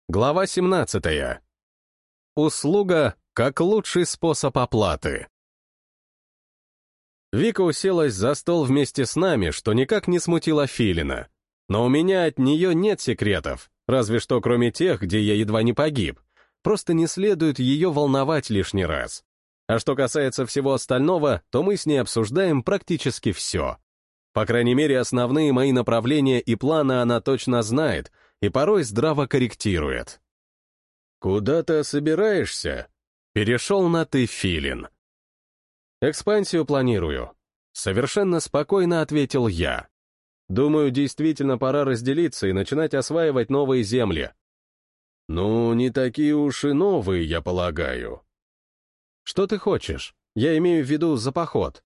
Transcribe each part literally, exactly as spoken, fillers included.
Глава семнадцатая. Услуга как лучший способ оплаты. Вика уселась за стол вместе с нами, что никак не смутило Филина. Но у меня от нее нет секретов, разве что кроме тех, где я едва не погиб. Просто не следует ее волновать лишний раз. А что касается всего остального, то мы с ней обсуждаем практически все. По крайней мере, основные мои направления и планы она точно знает, и порой здраво корректирует. «Куда ты собираешься?» Перешел на «ты», Филин. «Экспансию планирую», — совершенно спокойно ответил я. «Думаю, действительно пора разделиться и начинать осваивать новые земли». «Ну, не такие уж и новые, я полагаю». «Что ты хочешь? Я имею в виду за поход».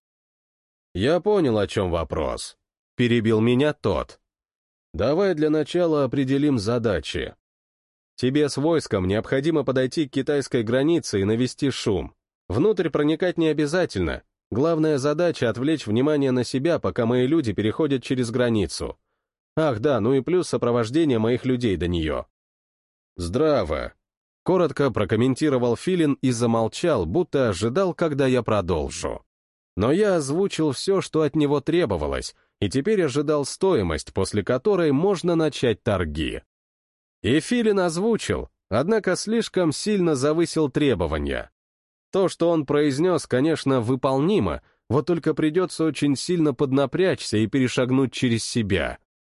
«Я понял, о чем вопрос», — перебил меня тот. «Давай для начала определим задачи. Тебе с войском необходимо подойти к китайской границе и навести шум. Внутрь проникать не обязательно. Главная задача — отвлечь внимание на себя, пока мои люди переходят через границу. Ах да, ну и плюс сопровождение моих людей до нее». «Здраво», — коротко прокомментировал Филин и замолчал, будто ожидал, когда я продолжу. Но я озвучил все, что от него требовалось, и теперь ожидал стоимость, после которой можно начать торги. И Филин озвучил, однако слишком сильно завысил требования. То, что он произнес, конечно, выполнимо, вот только придется очень сильно поднапрячься и перешагнуть через себя.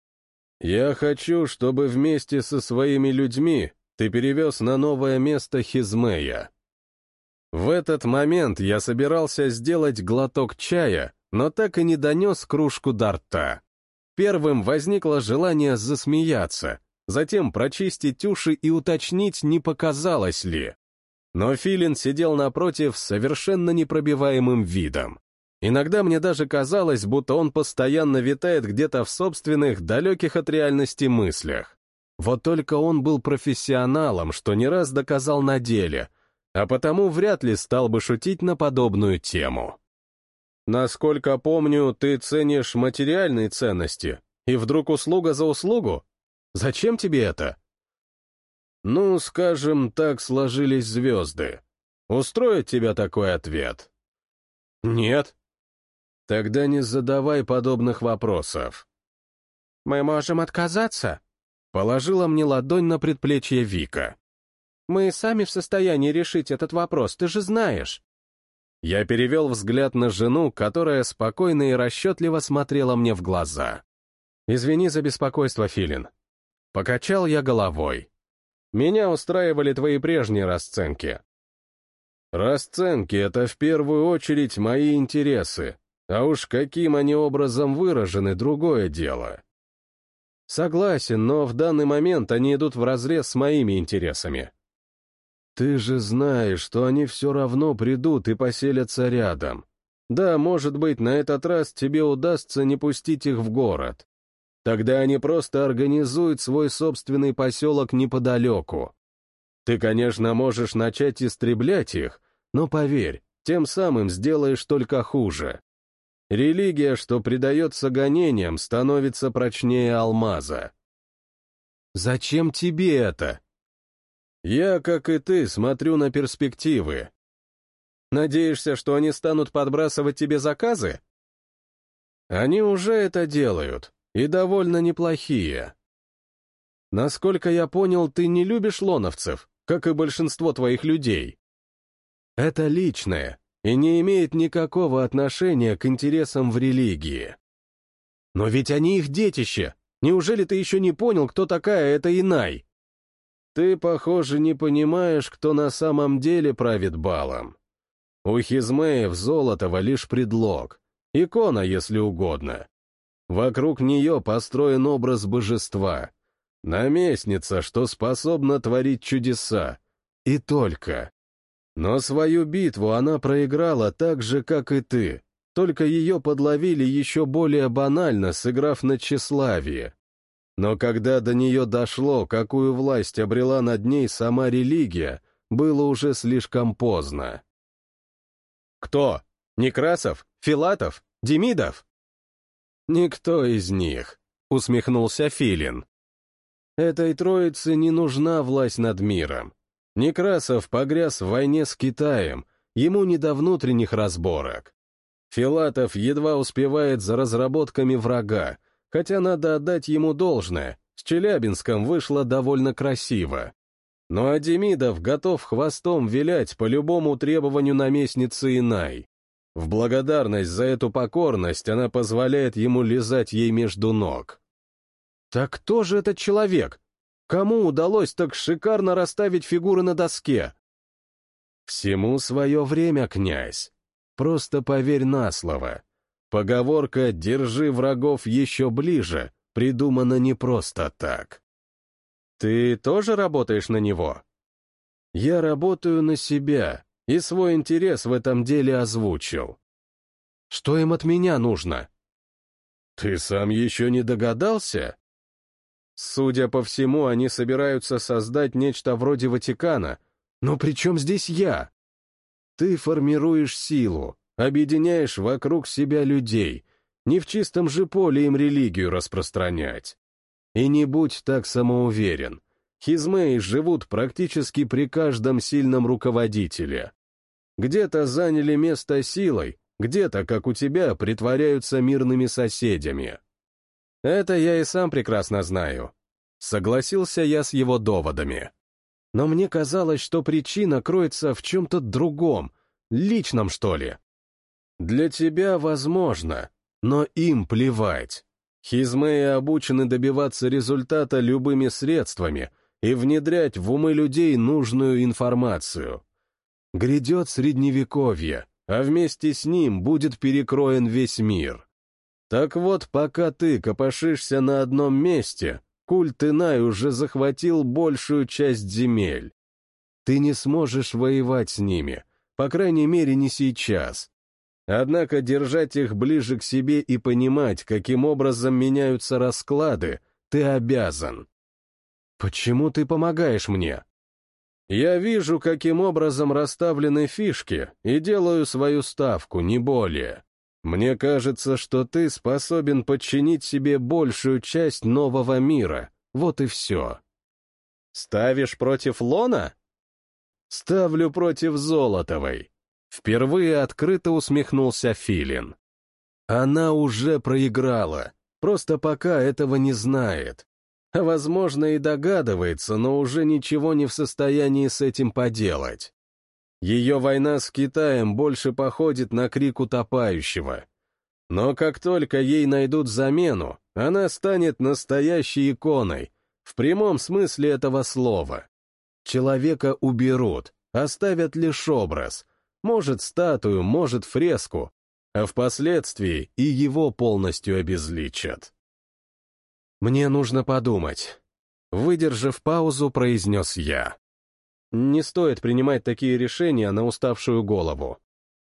«Я хочу, чтобы вместе со своими людьми ты перевез на новое место Хизмея». В этот момент я собирался сделать глоток чая, но так и не донес кружку до рта. Первым возникло желание засмеяться, затем прочистить уши и уточнить, не показалось ли. Но Филин сидел напротив с совершенно непробиваемым видом. Иногда мне даже казалось, будто он постоянно витает где-то в собственных, далеких от реальности мыслях. Вот только он был профессионалом, что не раз доказал на деле, а потому вряд ли стал бы шутить на подобную тему. «Насколько помню, ты ценишь материальные ценности, и вдруг услуга за услугу? Зачем тебе это?» «Ну, скажем, так сложились звезды. Устроит тебя такой ответ?» «Нет». «Тогда не задавай подобных вопросов». «Мы можем отказаться?» Положила мне ладонь на предплечье Вика. «Мы сами в состоянии решить этот вопрос, ты же знаешь». Я перевел взгляд на жену, которая спокойно и расчетливо смотрела мне в глаза. «Извини за беспокойство, Филин». Покачал я головой. «Меня устраивали твои прежние расценки». «Расценки — это в первую очередь мои интересы, а уж каким они образом выражены — другое дело». «Согласен, но в данный момент они идут вразрез с моими интересами». «Ты же знаешь, что они все равно придут и поселятся рядом. Да, может быть, на этот раз тебе удастся не пустить их в город. Тогда они просто организуют свой собственный поселок неподалеку. Ты, конечно, можешь начать истреблять их, но поверь, тем самым сделаешь только хуже. Религия, что предается гонениям, становится прочнее алмаза». «Зачем тебе это?» «Я, как и ты, смотрю на перспективы». «Надеешься, что они станут подбрасывать тебе заказы?» «Они уже это делают, и довольно неплохие». «Насколько я понял, ты не любишь лоновцев, как и большинство твоих людей». «Это личное и не имеет никакого отношения к интересам в религии». «Но ведь они их детище. Неужели ты еще не понял, кто такая эта Инай?» «Ты, похоже, не понимаешь, кто на самом деле правит балом. У Хизмеев Золотого лишь предлог, икона, если угодно. Вокруг нее построен образ божества, наместница, что способна творить чудеса, и только. Но свою битву она проиграла так же, как и ты, только ее подловили еще более банально, сыграв на тщеславие. Но когда до нее дошло, какую власть обрела над ней сама религия, было уже слишком поздно». «Кто? Некрасов? Филатов? Демидов?» «Никто из них», — усмехнулся Филин. Этой троице не нужна власть над миром. Некрасов погряз в войне с Китаем, ему не до внутренних разборок. Филатов едва успевает за разработками врага, хотя надо отдать ему должное, с Челябинском вышло довольно красиво. Ну а Демидов готов хвостом вилять по любому требованию наместницы Инай. В благодарность за эту покорность она позволяет ему лизать ей между ног. Так кто же этот человек? Кому удалось так шикарно расставить фигуры на доске? Всему свое время, князь. Просто поверь на слово. Поговорка «держи врагов еще ближе» придумана не просто так. Ты тоже работаешь на него? Я работаю на себя, и свой интерес в этом деле озвучил. Что им от меня нужно? Ты сам еще не догадался? Судя по всему, они собираются создать нечто вроде Ватикана. Но при чем здесь я? Ты формируешь силу, объединяешь вокруг себя людей, не в чистом же поле им религию распространять. И не будь так самоуверен. Хизмеи живут практически при каждом сильном руководителе. Где-то заняли место силой, где-то, как у тебя, притворяются мирными соседями. Это я и сам прекрасно знаю. Согласился я с его доводами. Но мне казалось, что причина кроется в чем-то другом, личном, что ли. Для тебя возможно, но им плевать. Хизмеи обучены добиваться результата любыми средствами и внедрять в умы людей нужную информацию. Грядет средневековье, а вместе с ним будет перекроен весь мир. Так вот, пока ты копошишься на одном месте, культ Инай уже захватил большую часть земель. Ты не сможешь воевать с ними, по крайней мере, не сейчас. Однако держать их ближе к себе и понимать, каким образом меняются расклады, ты обязан. Почему ты помогаешь мне? Я вижу, каким образом расставлены фишки, и делаю свою ставку, не более. Мне кажется, что ты способен подчинить себе большую часть нового мира, вот и все. Ставишь против Лона? Ставлю против Золотовой. Впервые открыто усмехнулся Филин. Она уже проиграла, просто пока этого не знает. А возможно и догадывается, но уже ничего не в состоянии с этим поделать. Ее война с Китаем больше походит на крик утопающего. Но как только ей найдут замену, она станет настоящей иконой, в прямом смысле этого слова. Человека уберут, оставят лишь образ, может статую, может фреску, а впоследствии и его полностью обезличат. «Мне нужно подумать», — выдержав паузу, произнес я. Не стоит принимать такие решения на уставшую голову.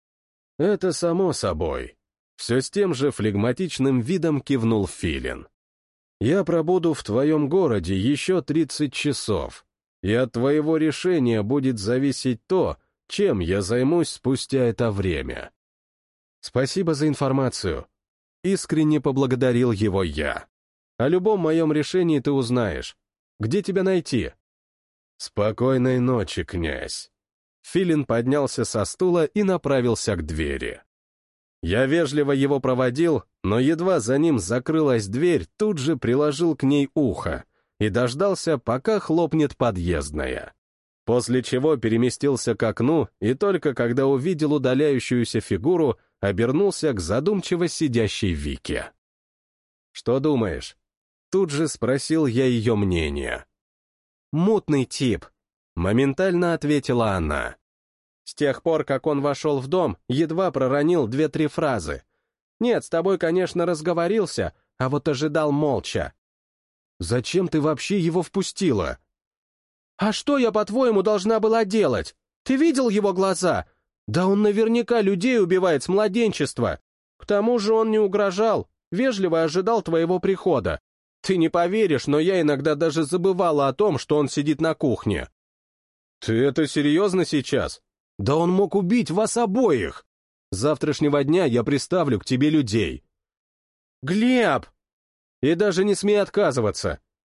Это само собой. Все с тем же флегматичным видом кивнул Филин. Я пробуду в твоем городе еще тридцать часов, и от твоего решения будет зависеть то, чем я займусь спустя это время. Спасибо за информацию. Искренне поблагодарил его я. О любом моем решении ты узнаешь. Где тебя найти? «Спокойной ночи, князь!» Филин поднялся со стула и направился к двери. Я вежливо его проводил, но едва за ним закрылась дверь, тут же приложил к ней ухо и дождался, пока хлопнет подъездная. После чего переместился к окну и только когда увидел удаляющуюся фигуру, обернулся к задумчиво сидящей Вике. «Что думаешь?» Тут же спросил я ее мнение. «Мутный тип», — моментально ответила она. С тех пор, как он вошел в дом, едва проронил две-три фразы. «Нет, с тобой, конечно, разговорился, а вот ожидал молча». «Зачем ты вообще его впустила?» «А что я, по-твоему, должна была делать? Ты видел его глаза? Да он наверняка людей убивает с младенчества. К тому же он не угрожал, вежливо ожидал твоего прихода. Ты не поверишь, но я иногда даже забывала о том, что он сидит на кухне». «Ты это серьезно сейчас? Да он мог убить вас обоих! С завтрашнего дня я приставлю к тебе людей». «Глеб!» «И даже не смей отказываться.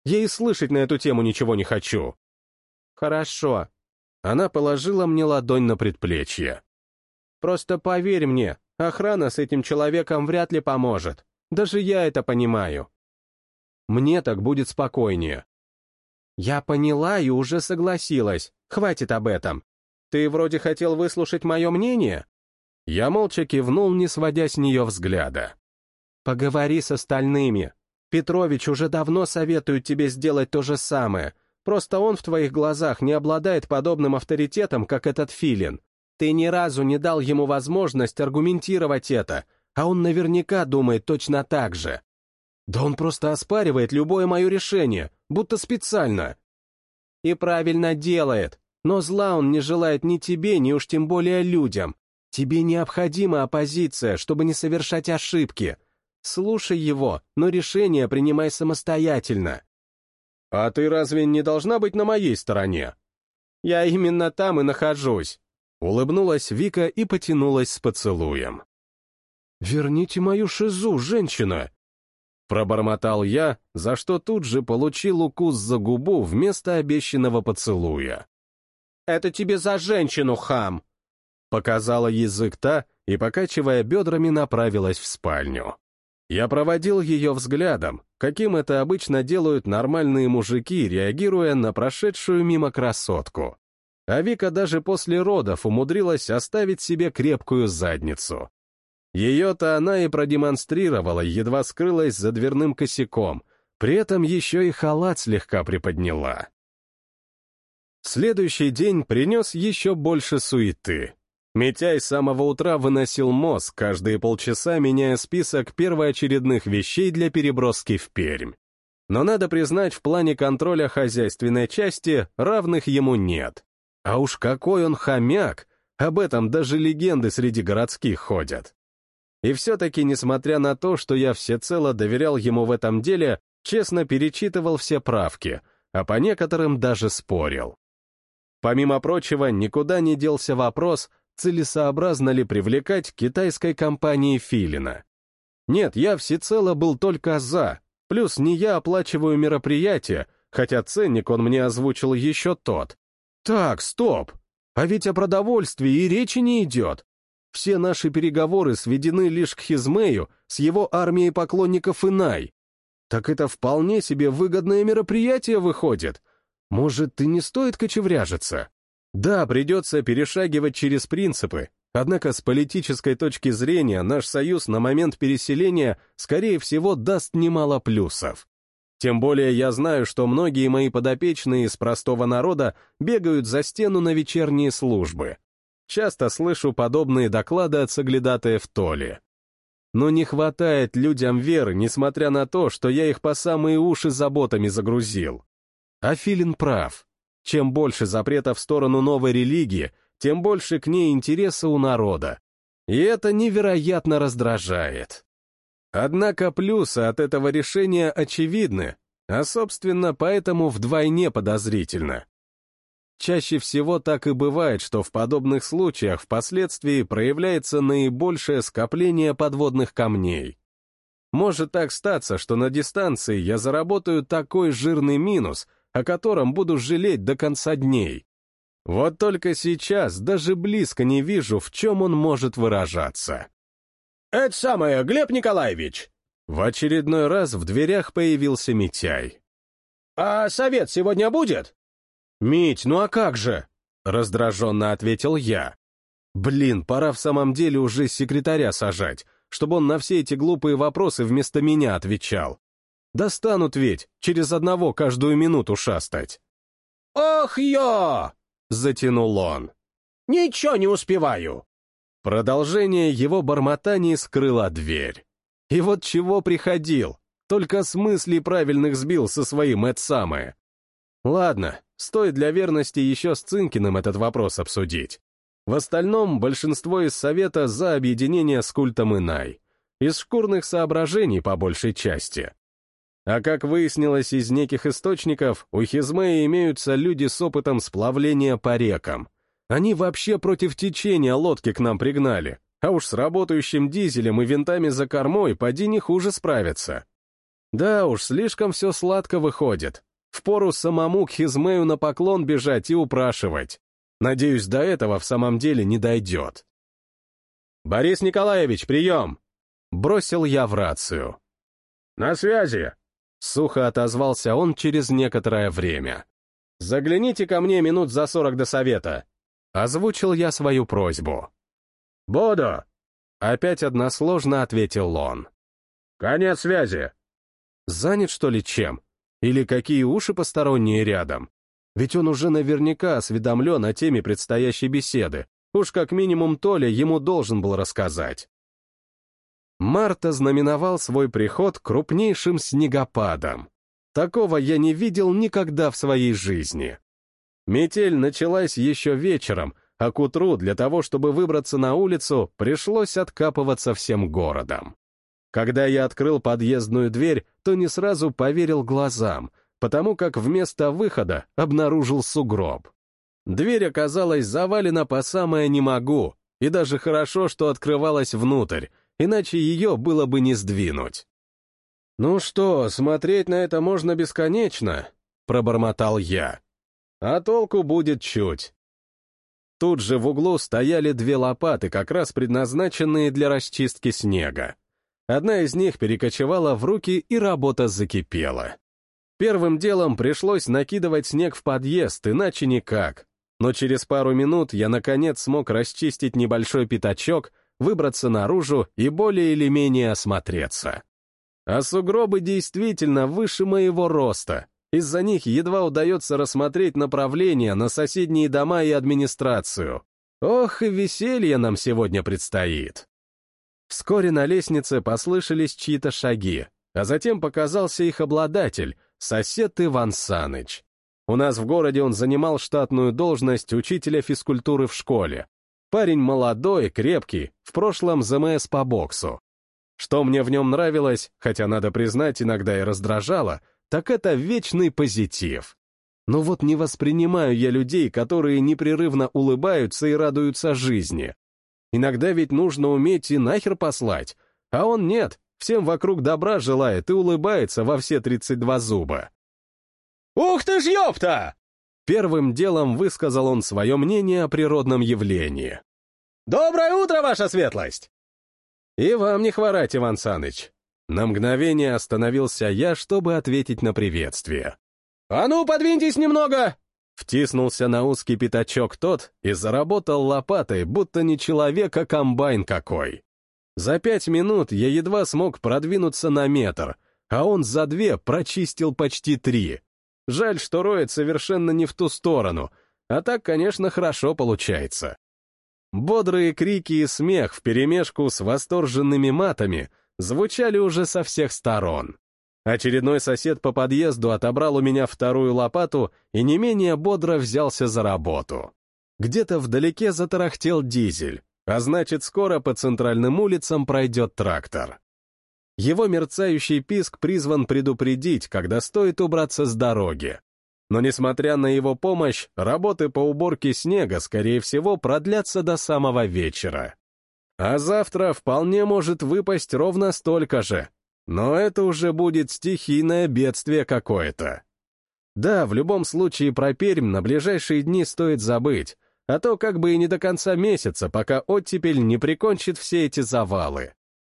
Я и слышать на эту тему ничего не хочу». «Хорошо. Она положила мне ладонь на предплечье. Просто поверь мне, охрана с этим человеком вряд ли поможет. Даже я это понимаю». «Мне так будет спокойнее». «Я поняла и уже согласилась. Хватит об этом. Ты вроде хотел выслушать мое мнение?» Я молча кивнул, не сводя с нее взгляда. «Поговори с остальными. Петрович уже давно советует тебе сделать то же самое. Просто он в твоих глазах не обладает подобным авторитетом, как этот Филин. Ты ни разу не дал ему возможность аргументировать это, а он наверняка думает точно так же. Да он просто оспаривает любое мое решение, будто специально». «И правильно делает. Но зла он не желает ни тебе, ни уж тем более людям. Тебе необходима оппозиция, чтобы не совершать ошибки. Слушай его, но решение принимай самостоятельно». «А ты разве не должна быть на моей стороне?» «Я именно там и нахожусь», — улыбнулась Вика и потянулась с поцелуем. «Верните мою шизу, женщина!» Пробормотал я, за что тут же получил укус за губу вместо обещанного поцелуя. «Это тебе за женщину, хам!» Показала язык та и, покачивая бедрами, направилась в спальню. Я проводил ее взглядом, каким это обычно делают нормальные мужики, реагируя на прошедшую мимо красотку. А Вика даже после родов умудрилась оставить себе крепкую задницу. Ее-то она и продемонстрировала, едва скрылась за дверным косяком, при этом еще и халат слегка приподняла. Следующий день принес еще больше суеты. Митяй с самого утра выносил мозг, каждые полчаса меняя список первоочередных вещей для переброски в Пермь. Но надо признать, в плане контроля хозяйственной части равных ему нет. А уж какой он хомяк, об этом даже легенды среди городских ходят. И все-таки, несмотря на то, что я всецело доверял ему в этом деле, честно перечитывал все правки, а по некоторым даже спорил. Помимо прочего, никуда не делся вопрос, целесообразно ли привлекать китайской компании Филина. Нет, я всецело был только за, плюс не я оплачиваю мероприятие, хотя ценник он мне озвучил еще тот. Так, стоп, а ведь о продовольствии и речи не идет. Все наши переговоры сведены лишь к Хизмею с его армией поклонников Инай. Так это вполне себе выгодное мероприятие выходит. Может, и не стоит кочевряжиться? Да, придется перешагивать через принципы, однако с политической точки зрения наш союз на момент переселения, скорее всего, даст немало плюсов. Тем более я знаю, что многие мои подопечные из простого народа бегают за стену на вечерние службы. Часто слышу подобные доклады от соглядатаев Толи. Но не хватает людям веры, несмотря на то, что я их по самые уши заботами загрузил. А Филин прав. Чем больше запретов в сторону новой религии, тем больше к ней интереса у народа. И это невероятно раздражает. Однако плюсы от этого решения очевидны, а, собственно, поэтому вдвойне подозрительно. Чаще всего так и бывает, что в подобных случаях впоследствии проявляется наибольшее скопление подводных камней. Может так статься, что на дистанции я заработаю такой жирный минус, о котором буду жалеть до конца дней. Вот только сейчас даже близко не вижу, в чем он может выражаться. «Это самое, Глеб Николаевич!» В очередной раз в дверях появился Митяй. «А совет сегодня будет?» «Мить, ну а как же?» — раздраженно ответил я. «Блин, пора в самом деле уже секретаря сажать, чтобы он на все эти глупые вопросы вместо меня отвечал. Достанут ведь, через одного каждую минуту шастать». «Ох, ё!» — затянул он. «Ничего не успеваю». Продолжение его бормотаний скрыла дверь. И вот чего приходил, только с мыслей правильных сбил со своим это самое. Ладно, стоит для верности еще с Цинкиным этот вопрос обсудить. В остальном большинство из совета за объединение с культом Инай. Из шкурных соображений по большей части. А как выяснилось из неких источников, у Хизмея имеются люди с опытом сплавления по рекам. Они вообще против течения лодки к нам пригнали, а уж с работающим дизелем и винтами за кормой поди не хуже справятся. Да уж, слишком все сладко выходит. Впору самому к Хизмею на поклон бежать и упрашивать. Надеюсь, до этого в самом деле не дойдет. «Борис Николаевич, прием!» Бросил я в рацию. «На связи!» Сухо отозвался он через некоторое время. «Загляните ко мне минут за сорок до совета». Озвучил я свою просьбу. «Буду!» Опять односложно ответил он. «Конец связи!» Занят, что ли, чем? Или какие уши посторонние рядом? Ведь он уже наверняка осведомлен о теме предстоящей беседы. Уж как минимум Толя ему должен был рассказать. Март ознаменовал свой приход крупнейшим снегопадом. Такого я не видел никогда в своей жизни. Метель началась еще вечером, а к утру для того, чтобы выбраться на улицу, пришлось откапываться всем городом. Когда я открыл подъездную дверь, то не сразу поверил глазам, потому как вместо выхода обнаружил сугроб. Дверь оказалась завалена по самое не могу, и даже хорошо, что открывалась внутрь, иначе ее было бы не сдвинуть. «Ну что, смотреть на это можно бесконечно», — пробормотал я. «А толку будет чуть». Тут же в углу стояли две лопаты, как раз предназначенные для расчистки снега. Одна из них перекочевала в руки, и работа закипела. Первым делом пришлось накидывать снег в подъезд, иначе никак. Но через пару минут я наконец смог расчистить небольшой пятачок, выбраться наружу и более или менее осмотреться. А сугробы действительно выше моего роста. Из-за них едва удается рассмотреть направление на соседние дома и администрацию. Ох, и веселье нам сегодня предстоит. Вскоре на лестнице послышались чьи-то шаги, а затем показался их обладатель, сосед Иван Саныч. У нас в городе он занимал штатную должность учителя физкультуры в школе. Парень молодой, крепкий, в прошлом ЗМС по боксу. Что мне в нем нравилось, хотя, надо признать, иногда и раздражало, так это вечный позитив. Но вот не воспринимаю я людей, которые непрерывно улыбаются и радуются жизни. Иногда ведь нужно уметь и нахер послать, а он нет, всем вокруг добра желает и улыбается во все тридцать два зуба. «Ух ты ж ёпта!» Первым делом высказал он свое мнение о природном явлении. «Доброе утро, ваша светлость!» «И вам не хворать, Иван Саныч!» На мгновение остановился я, чтобы ответить на приветствие. «А ну, подвиньтесь немного!» Втиснулся на узкий пятачок тот и заработал лопатой, будто не человек, а комбайн какой. За пять минут я едва смог продвинуться на метр, а он за две прочистил почти три. Жаль, что роет совершенно не в ту сторону, а так, конечно, хорошо получается. Бодрые крики и смех вперемешку с восторженными матами звучали уже со всех сторон. Очередной сосед по подъезду отобрал у меня вторую лопату и не менее бодро взялся за работу. Где-то вдалеке затарахтел дизель, а значит, скоро по центральным улицам пройдет трактор. Его мерцающий писк призван предупредить, когда стоит убраться с дороги. Но, несмотря на его помощь, работы по уборке снега, скорее всего, продлятся до самого вечера. А завтра вполне может выпасть ровно столько же. Но это уже будет стихийное бедствие какое-то. Да, в любом случае про Пермь на ближайшие дни стоит забыть, а то как бы и не до конца месяца, пока оттепель не прикончит все эти завалы.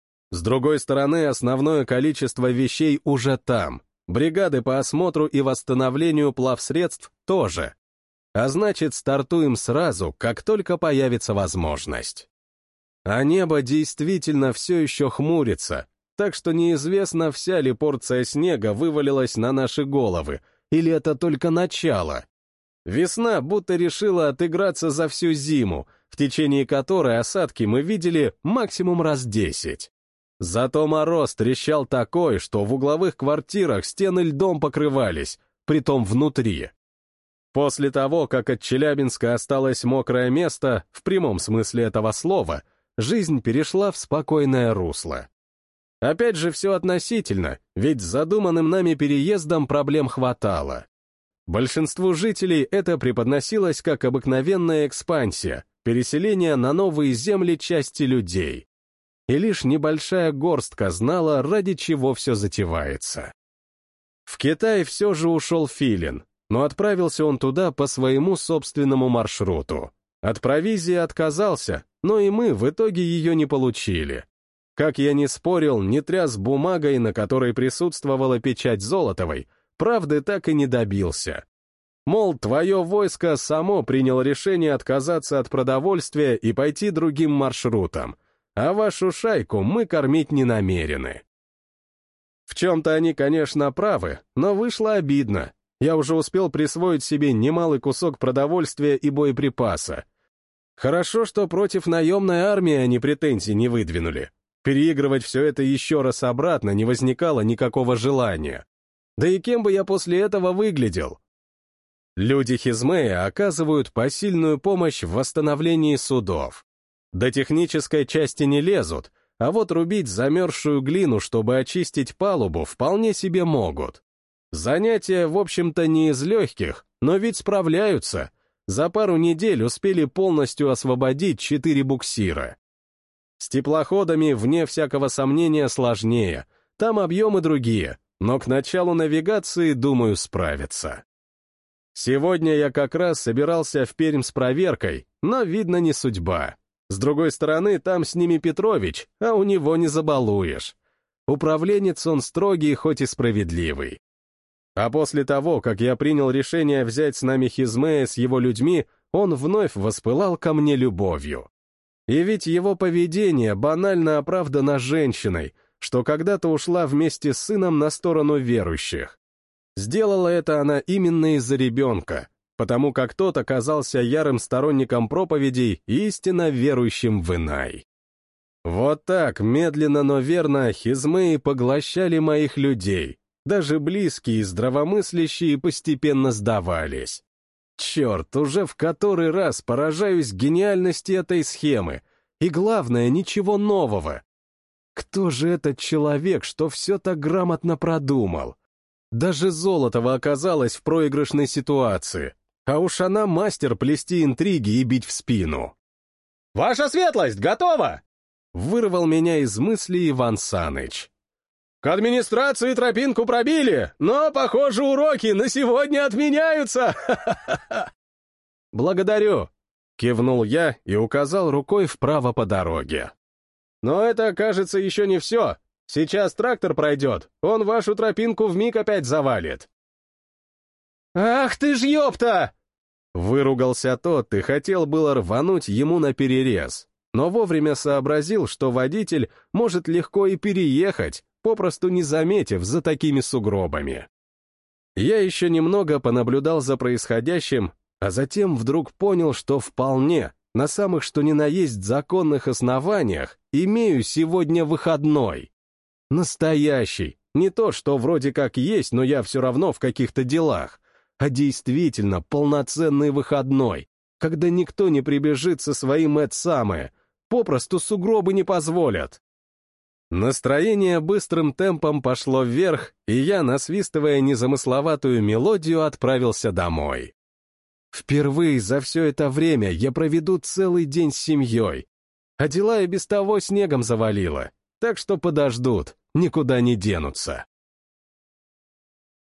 С другой стороны, основное количество вещей уже там, бригады по осмотру и восстановлению плавсредств тоже. А значит, стартуем сразу, как только появится возможность. А небо действительно все еще хмурится, так что неизвестно, вся ли порция снега вывалилась на наши головы, или это только начало. Весна будто решила отыграться за всю зиму, в течение которой осадки мы видели максимум раз десять. Зато мороз трещал такой, что в угловых квартирах стены льдом покрывались, притом внутри. После того, как от Челябинска осталось мокрое место, в прямом смысле этого слова, жизнь перешла в спокойное русло. Опять же, все относительно, ведь с задуманным нами переездом проблем хватало. Большинству жителей это преподносилось как обыкновенная экспансия, переселение на новые земли части людей. и лишь небольшая горстка знала, ради чего все затевается. В Китай все же ушел Филин, но отправился он туда по своему собственному маршруту. От провизии отказался, но и мы в итоге ее не получили. Как я не спорил, не тряс бумагой, на которой присутствовала печать Золотовой, правды так и не добился. Мол, твое войско само приняло решение отказаться от продовольствия и пойти другим маршрутом, а вашу шайку мы кормить не намерены. В чем-то они, конечно, правы, но вышло обидно. Я уже успел присвоить себе немалый кусок продовольствия и боеприпаса. Хорошо, что против наемной армии они претензий не выдвинули. Переигрывать все это еще раз обратно не возникало никакого желания. Да и кем бы я после этого выглядел? Люди Хизмея оказывают посильную помощь в восстановлении судов. До технической части не лезут, а вот рубить замерзшую глину, чтобы очистить палубу, вполне себе могут. Занятия, в общем-то, не из легких, но ведь справляются. За пару недель успели полностью освободить четыре буксира. С теплоходами, вне всякого сомнения, сложнее. Там объемы другие, но к началу навигации, думаю, справятся. Сегодня я как раз собирался в Пермь с проверкой, но, видно, не судьба. С другой стороны, там с ними Петрович, а у него не забалуешь. Управленец он строгий, хоть и справедливый. А после того, как я принял решение взять с нами Хизмея с его людьми, он вновь воспылал ко мне любовью. И ведь его поведение банально оправдано женщиной, что когда-то ушла вместе с сыном на сторону верующих. Сделала это она именно из-за ребенка, потому как тот оказался ярым сторонником проповедей и истинно верующим в Инай. Вот так, медленно, но верно, Хизмеи поглощали моих людей, даже близкие и здравомыслящие постепенно сдавались. Черт, уже в который раз поражаюсь гениальности этой схемы, и главное, ничего нового. Кто же этот человек, что все так грамотно продумал? Даже Золотова оказалась в проигрышной ситуации, а уж она мастер плести интриги и бить в спину. «Ваша светлость, готова!» — вырвал меня из мыслей Иван Саныч. «К администрации тропинку пробили, но, похоже, уроки на сегодня отменяются!» «Благодарю!» — кивнул я и указал рукой вправо по дороге. «Но это, кажется, еще не все. Сейчас трактор пройдет, он вашу тропинку вмиг опять завалит». «Ах ты ж ёпта!» Выругался тот и хотел было рвануть ему на перерез, но вовремя сообразил, что водитель может легко и переехать, попросту не заметив за такими сугробами. Я еще немного понаблюдал за происходящим, а затем вдруг понял, что вполне, на самых что ни на есть законных основаниях, имею сегодня выходной. Настоящий, не то, что вроде как есть, но я все равно в каких-то делах, а действительно полноценный выходной, когда никто не прибежит со своим это самое, попросту сугробы не позволят. Настроение быстрым темпом пошло вверх, и я, насвистывая незамысловатую мелодию, отправился домой. Впервые за все это время я проведу целый день с семьей, а дела и без того снегом завалило, так что подождут, никуда не денутся.